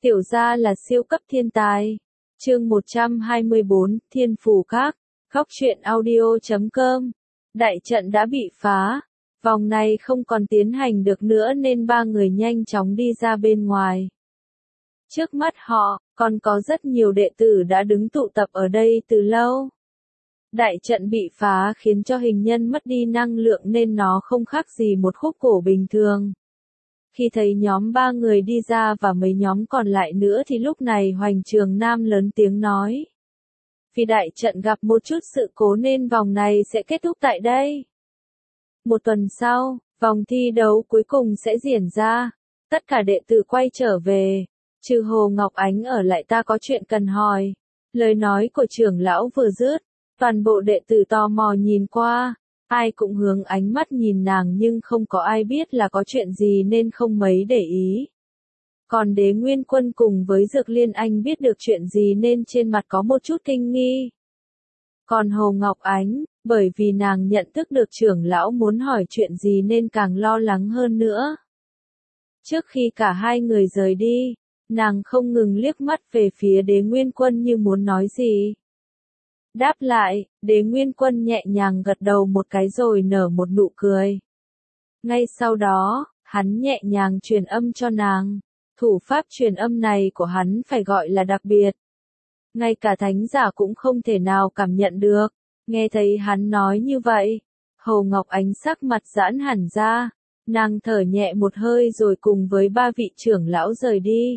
Tiểu gia là siêu cấp thiên tài. Chương 124, Thiên Phù Các. Khóc truyện audio.com. Đại trận đã bị phá. Vòng này không còn tiến hành được nữa nên ba người nhanh chóng đi ra bên ngoài. Trước mắt họ, còn có rất nhiều đệ tử đã đứng tụ tập ở đây từ lâu. Đại trận bị phá khiến cho hình nhân mất đi năng lượng nên nó không khác gì một khúc cổ bình thường. Khi thấy nhóm ba người đi ra và mấy nhóm còn lại nữa thì lúc này Hoành Trường Nam lớn tiếng nói. Vì đại trận gặp một chút sự cố nên vòng này sẽ kết thúc tại đây. Một tuần sau, vòng thi đấu cuối cùng sẽ diễn ra. Tất cả đệ tử quay trở về. Trừ Hồ Ngọc Ánh ở lại, ta có chuyện cần hỏi. Lời nói của trưởng lão vừa dứt, toàn bộ đệ tử tò mò nhìn qua. Ai cũng hướng ánh mắt nhìn nàng nhưng không có ai biết là có chuyện gì nên không mấy để ý. Còn Đế Nguyên Quân cùng với Dược Liên Anh biết được chuyện gì nên trên mặt có một chút kinh nghi. Còn Hồ Ngọc Ánh, bởi vì nàng nhận thức được trưởng lão muốn hỏi chuyện gì nên càng lo lắng hơn nữa. Trước khi cả hai người rời đi, nàng không ngừng liếc mắt về phía Đế Nguyên Quân như muốn nói gì. Đáp lại, Đế Nguyên Quân nhẹ nhàng gật đầu một cái rồi nở một nụ cười. Ngay sau đó, hắn nhẹ nhàng truyền âm cho nàng. Thủ pháp truyền âm này của hắn phải gọi là đặc biệt. Ngay cả thánh giả cũng không thể nào cảm nhận được. Nghe thấy hắn nói như vậy, Hồ Ngọc Ánh sắc mặt giãn hẳn ra. Nàng thở nhẹ một hơi rồi cùng với ba vị trưởng lão rời đi.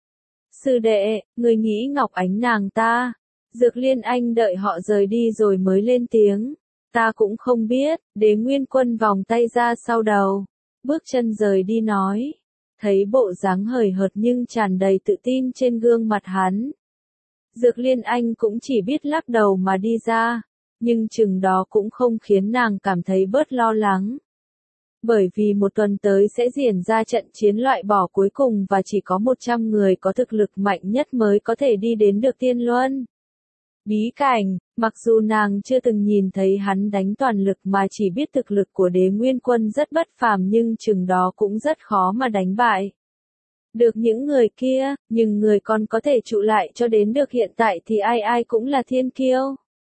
Sư đệ, người nghĩ Ngọc Ánh nàng ta. Dược Liên Anh đợi họ rời đi rồi mới lên tiếng. Ta cũng không biết. Đế Nguyên Quân vòng tay ra sau đầu, bước chân rời đi nói. Thấy bộ dáng hời hợt nhưng tràn đầy tự tin trên gương mặt hắn, Dược Liên Anh cũng chỉ biết lắc đầu mà đi ra. Nhưng chừng đó cũng không khiến nàng cảm thấy bớt lo lắng. Bởi vì một tuần tới sẽ diễn ra trận chiến loại bỏ cuối cùng và chỉ có 100 người có thực lực mạnh nhất mới có thể đi đến được Tiên Luân. Bí cảnh, mặc dù nàng chưa từng nhìn thấy hắn đánh toàn lực mà chỉ biết thực lực của Đế Nguyên Quân rất bất phàm nhưng chừng đó cũng rất khó mà đánh bại được những người kia, nhưng người còn có thể trụ lại cho đến được hiện tại thì ai ai cũng là thiên kiêu.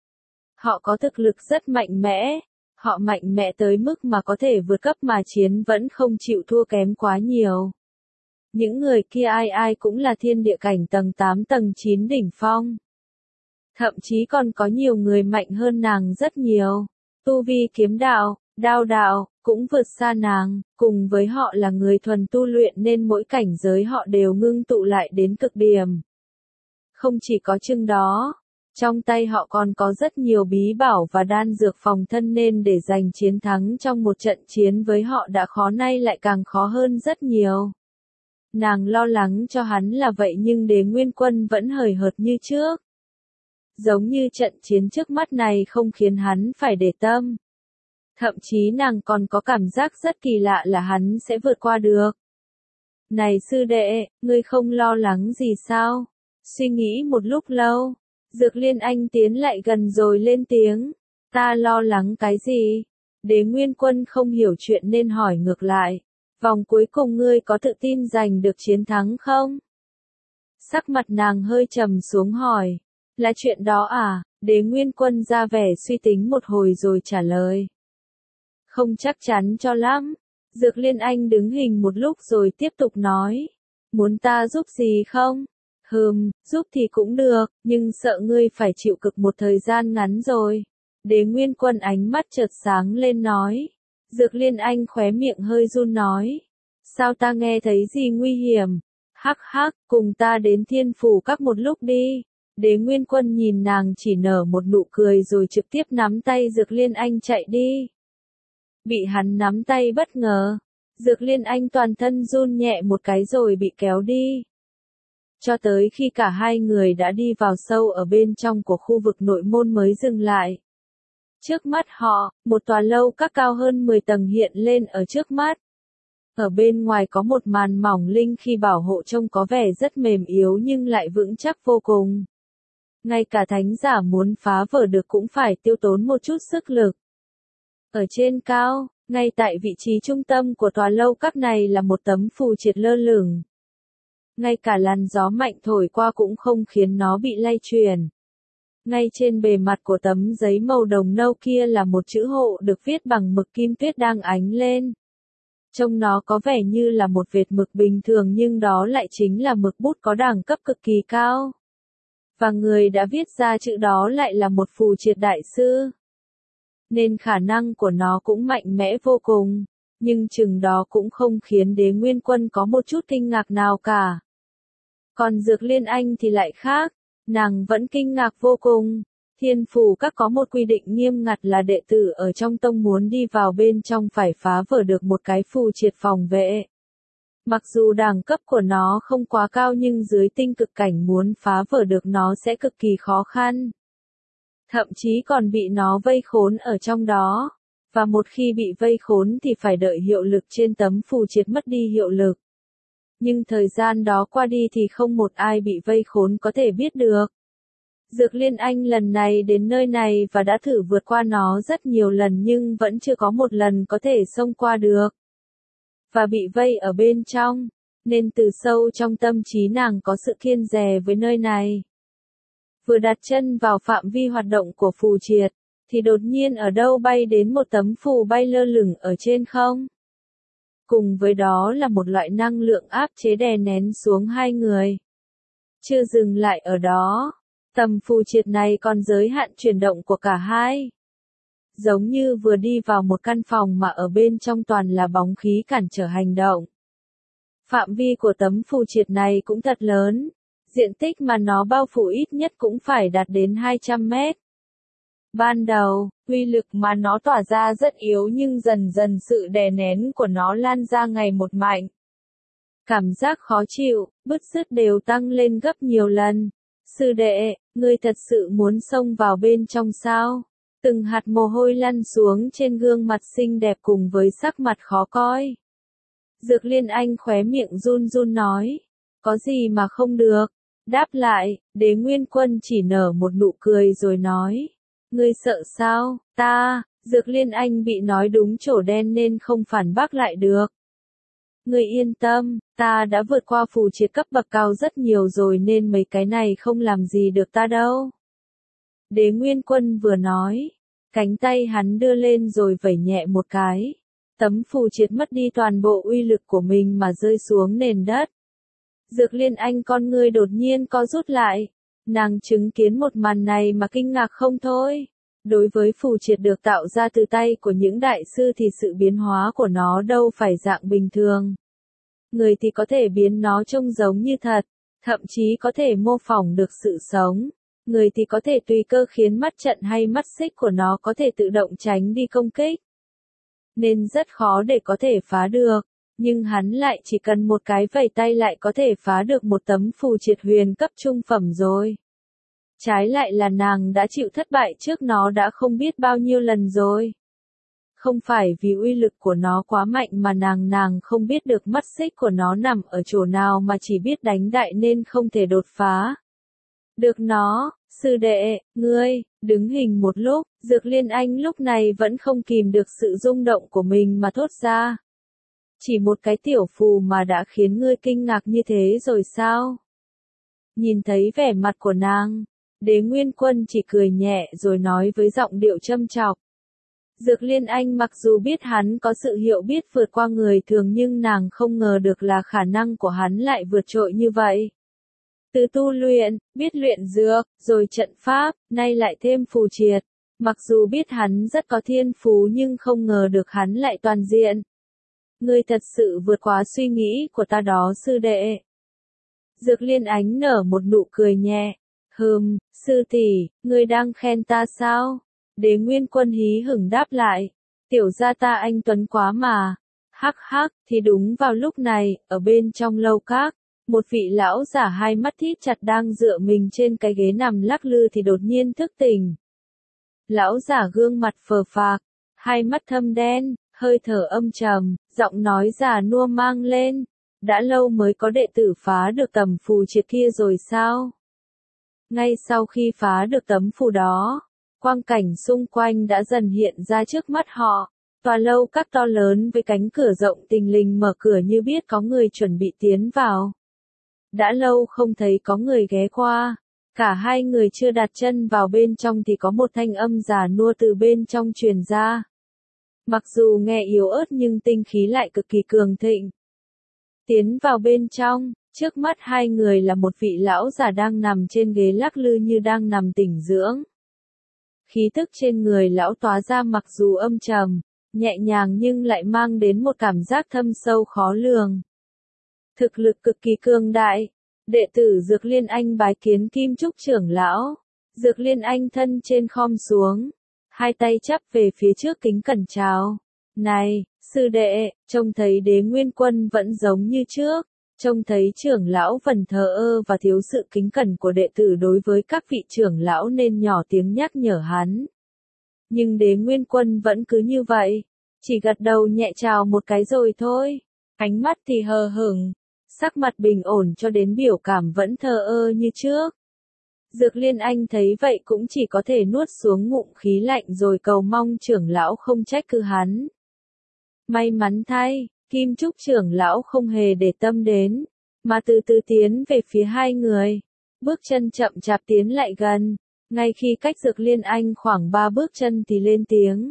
Họ có thực lực rất mạnh mẽ, họ mạnh mẽ tới mức mà có thể vượt cấp mà chiến vẫn không chịu thua kém quá nhiều. Những người kia ai ai cũng là thiên địa cảnh tầng 8 tầng 9 đỉnh phong. Thậm chí còn có nhiều người mạnh hơn nàng rất nhiều. Tu vi kiếm đạo, đao đạo, cũng vượt xa nàng, cùng với họ là người thuần tu luyện nên mỗi cảnh giới họ đều ngưng tụ lại đến cực điểm. Không chỉ có chừng đó, trong tay họ còn có rất nhiều bí bảo và đan dược phòng thân nên để giành chiến thắng trong một trận chiến với họ đã khó nay lại càng khó hơn rất nhiều. Nàng lo lắng cho hắn là vậy nhưng Đế Nguyên Quân vẫn hời hợt như trước. Giống như trận chiến trước mắt này không khiến hắn phải để tâm. Thậm chí nàng còn có cảm giác rất kỳ lạ là hắn sẽ vượt qua được. Này sư đệ, ngươi không lo lắng gì sao? Suy nghĩ một lúc lâu, Dược Liên Anh tiến lại gần rồi lên tiếng. Ta lo lắng cái gì? Đế Nguyên Quân không hiểu chuyện nên hỏi ngược lại. Vòng cuối cùng ngươi có tự tin giành được chiến thắng không? Sắc mặt nàng hơi trầm xuống hỏi. Là chuyện đó à? Đế Nguyên Quân ra vẻ suy tính một hồi rồi trả lời. Không chắc chắn cho lắm. Dược Liên Anh đứng hình một lúc rồi tiếp tục nói. Muốn ta giúp gì không? Giúp thì cũng được, nhưng sợ ngươi phải chịu cực một thời gian ngắn rồi. Đế Nguyên Quân ánh mắt chợt sáng lên nói. Dược Liên Anh khóe miệng hơi run nói. Sao ta nghe thấy gì nguy hiểm? Hắc hắc, cùng ta đến Thiên Phủ Các một lúc đi. Đế Nguyên Quân nhìn nàng chỉ nở một nụ cười rồi trực tiếp nắm tay Dược Liên Anh chạy đi. Bị hắn nắm tay bất ngờ, Dược Liên Anh toàn thân run nhẹ một cái rồi bị kéo đi. Cho tới khi cả hai người đã đi vào sâu ở bên trong của khu vực nội môn mới dừng lại. Trước mắt họ, một tòa lâu các cao hơn 10 tầng hiện lên ở trước mắt. Ở bên ngoài có một màn mỏng linh khi bảo hộ trông có vẻ rất mềm yếu nhưng lại vững chắc vô cùng. Ngay cả thánh giả muốn phá vỡ được cũng phải tiêu tốn một chút sức lực. Ở trên cao, ngay tại vị trí trung tâm của tòa lâu các này là một tấm phù triệt lơ lửng. ngay cả làn gió mạnh thổi qua cũng không khiến nó bị lay chuyển. Ngay trên bề mặt của tấm giấy màu đồng nâu kia là một chữ hộ được viết bằng mực kim tuyết đang ánh lên. Trông nó có vẻ như là một vệt mực bình thường nhưng đó lại chính là mực bút có đẳng cấp cực kỳ cao. Và người đã viết ra chữ đó lại là một phù triệt đại sư. Nên khả năng của nó cũng mạnh mẽ vô cùng, nhưng chừng đó cũng không khiến Đế Nguyên Quân có một chút kinh ngạc nào cả. Còn Dược Liên Anh thì lại khác, nàng vẫn kinh ngạc vô cùng. Thiên Phù Các có một quy định nghiêm ngặt là đệ tử ở trong tông muốn đi vào bên trong phải phá vỡ được một cái phù triệt phòng vệ. Mặc dù đẳng cấp của nó không quá cao nhưng dưới tinh cực cảnh muốn phá vỡ được nó sẽ cực kỳ khó khăn. Thậm chí còn bị nó vây khốn ở trong đó. Và một khi bị vây khốn thì phải đợi hiệu lực trên tấm phù triệt mất đi hiệu lực. Nhưng thời gian đó qua đi thì không một ai bị vây khốn có thể biết được. Dược Liên Anh lần này đến nơi này và đã thử vượt qua nó rất nhiều lần nhưng vẫn chưa có một lần có thể xông qua được. Và bị vây ở bên trong, nên từ sâu trong tâm trí nàng có sự kiêng dè với nơi này. Vừa đặt chân vào phạm vi hoạt động của phù triệt, thì đột nhiên ở đâu bay đến một tấm phù bay lơ lửng ở trên không. Cùng với đó là một loại năng lượng áp chế đè nén xuống hai người. Chưa dừng lại ở đó, tầm phù triệt này còn giới hạn chuyển động của cả hai. Giống như vừa đi vào một căn phòng mà ở bên trong toàn là bóng khí cản trở hành động. Phạm vi của tấm phù triệt này cũng thật lớn, diện tích mà nó bao phủ ít nhất cũng phải đạt đến 200 mét. Ban đầu, uy lực mà nó tỏa ra rất yếu nhưng dần dần sự đè nén của nó lan ra ngày một mạnh. Cảm giác khó chịu, bứt rứt đều tăng lên gấp nhiều lần. Sư đệ, ngươi thật sự muốn xông vào bên trong sao? Từng hạt mồ hôi lăn xuống trên gương mặt xinh đẹp cùng với sắc mặt khó coi. Dược Liên Anh khóe miệng run run nói. Có gì mà không được? Đáp lại, Đế Nguyên Quân chỉ nở một nụ cười rồi nói. Ngươi sợ sao? Dược Liên Anh bị nói đúng chỗ đen nên không phản bác lại được. Ngươi yên tâm, ta đã vượt qua phù triệt cấp bậc cao rất nhiều rồi nên mấy cái này không làm gì được ta đâu. Đế Nguyên Quân vừa nói, cánh tay hắn đưa lên rồi vẩy nhẹ một cái. Tấm phù triệt mất đi toàn bộ uy lực của mình mà rơi xuống nền đất. Dược Liên Anh con ngươi đột nhiên co rút lại. Nàng chứng kiến một màn này mà kinh ngạc không thôi. Đối với phù triệt được tạo ra từ tay của những đại sư thì sự biến hóa của nó đâu phải dạng bình thường. Người thì có thể biến nó trông giống như thật, thậm chí có thể mô phỏng được sự sống. Người thì có thể tùy cơ khiến mắt trận hay mắt xích của nó có thể tự động tránh đi công kích. Nên rất khó để có thể phá được. Nhưng hắn lại chỉ cần một cái vẩy tay lại có thể phá được một tấm phù triệt huyền cấp trung phẩm rồi. Trái lại là nàng đã chịu thất bại trước nó đã không biết bao nhiêu lần rồi. Không phải vì uy lực của nó quá mạnh mà nàng không biết được mắt xích của nó nằm ở chỗ nào mà chỉ biết đánh đại nên không thể đột phá. Được nó, sư đệ, ngươi, đứng hình một lúc, Dược Liên Anh lúc này vẫn không kìm được sự rung động của mình mà thốt ra. Chỉ một cái tiểu phù mà đã khiến ngươi kinh ngạc như thế rồi sao? Nhìn thấy vẻ mặt của nàng, Đế Nguyên Quân chỉ cười nhẹ rồi nói với giọng điệu châm chọc. Dược Liên Anh mặc dù biết hắn có sự hiểu biết vượt qua người thường nhưng nàng không ngờ được là khả năng của hắn lại vượt trội như vậy. Từ tu luyện, biết luyện dược, rồi trận pháp, nay lại thêm phù triệt. Mặc dù biết hắn rất có thiên phú nhưng không ngờ được hắn lại toàn diện. Ngươi thật sự vượt quá suy nghĩ của ta đó sư đệ. Dược Liên Ánh nở một nụ cười nhẹ. Sư tỷ, ngươi đang khen ta sao? Đế Nguyên Quân hí hửng đáp lại. Tiểu gia ta anh tuấn quá mà. Hắc hắc, thì đúng vào lúc này, ở bên trong lâu các, một vị lão giả hai mắt thít chặt đang dựa mình trên cái ghế nằm lắc lư thì đột nhiên thức tỉnh. Lão giả gương mặt phờ phạc, hai mắt thâm đen, hơi thở âm trầm, giọng nói già nua mang lên. Đã lâu mới có đệ tử phá được tấm phù triệt kia rồi sao? Ngay sau khi phá được tấm phù đó, quang cảnh xung quanh đã dần hiện ra trước mắt họ. Tòa lâu các to lớn với cánh cửa rộng thình lình mở cửa như biết có người chuẩn bị tiến vào. đã lâu không thấy có người ghé qua. Cả hai người chưa đặt chân vào bên trong thì có một thanh âm già nua từ bên trong truyền ra. Mặc dù nghe yếu ớt nhưng tinh khí lại cực kỳ cường thịnh. Tiến vào bên trong, trước mắt hai người là một vị lão già đang nằm trên ghế lắc lư như đang nằm tĩnh dưỡng. Khí tức trên người lão tỏa ra mặc dù âm trầm, nhẹ nhàng nhưng lại mang đến một cảm giác thâm sâu khó lường. Thực lực cực kỳ cường đại. Đệ tử Dược Liên Anh bái kiến Kim Trúc trưởng lão. Dược Liên Anh thân trên khom xuống, hai tay chắp về phía trước kính cẩn chào. Này, sư đệ, trông thấy Đế Nguyên Quân vẫn giống như trước, trông thấy trưởng lão vẫn thờ ơ và thiếu sự kính cẩn của đệ tử đối với các vị trưởng lão nên nhỏ tiếng nhắc nhở hắn. Nhưng Đế Nguyên Quân vẫn cứ như vậy, chỉ gật đầu nhẹ chào một cái rồi thôi, ánh mắt thì hờ hững, sắc mặt bình ổn cho đến biểu cảm vẫn thờ ơ như trước. Dược Liên Anh thấy vậy cũng chỉ có thể nuốt xuống ngụm khí lạnh rồi cầu mong trưởng lão không trách cứ hắn. May mắn thay, Kim Trúc trưởng lão không hề để tâm đến, mà từ từ tiến về phía hai người. Bước chân chậm chạp tiến lại gần, ngay khi cách Dược Liên Anh khoảng 3 bước chân thì lên tiếng.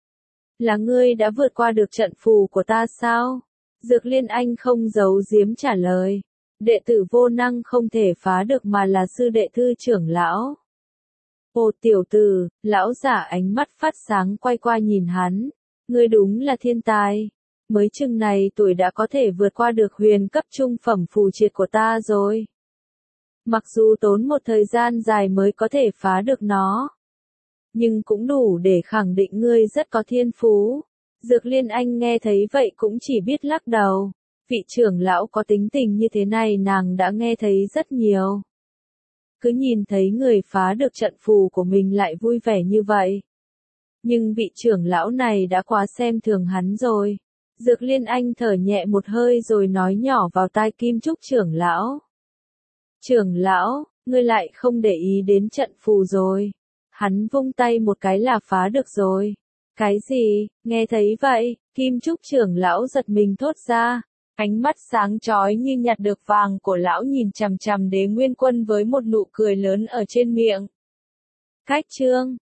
Là ngươi đã vượt qua được trận phù của ta sao? Dược Liên Anh không giấu giếm trả lời. Đệ tử vô năng không thể phá được mà là sư đệ thư trưởng lão. Ồ tiểu tử, lão giả ánh mắt phát sáng quay qua nhìn hắn. Ngươi đúng là thiên tài. Mới chừng này tuổi đã có thể vượt qua được huyền cấp trung phẩm phù triệt của ta rồi. Mặc dù tốn một thời gian dài mới có thể phá được nó, nhưng cũng đủ để khẳng định ngươi rất có thiên phú. Dược Liên Anh nghe thấy vậy cũng chỉ biết lắc đầu. Vị trưởng lão có tính tình như thế này nàng đã nghe thấy rất nhiều. Cứ nhìn thấy người phá được trận phù của mình lại vui vẻ như vậy. Nhưng vị trưởng lão này đã quá xem thường hắn rồi. Dược Liên Anh thở nhẹ một hơi rồi nói nhỏ vào tai Kim Trúc trưởng lão. Trưởng lão, ngươi lại không để ý đến trận phù rồi. Hắn vung tay một cái là phá được rồi. Cái gì? Nghe thấy vậy, Kim Trúc trưởng lão giật mình thốt ra. Ánh mắt sáng chói như nhặt được vàng của lão nhìn chằm chằm Đế Nguyên Quân với một nụ cười lớn ở trên miệng. Cách chương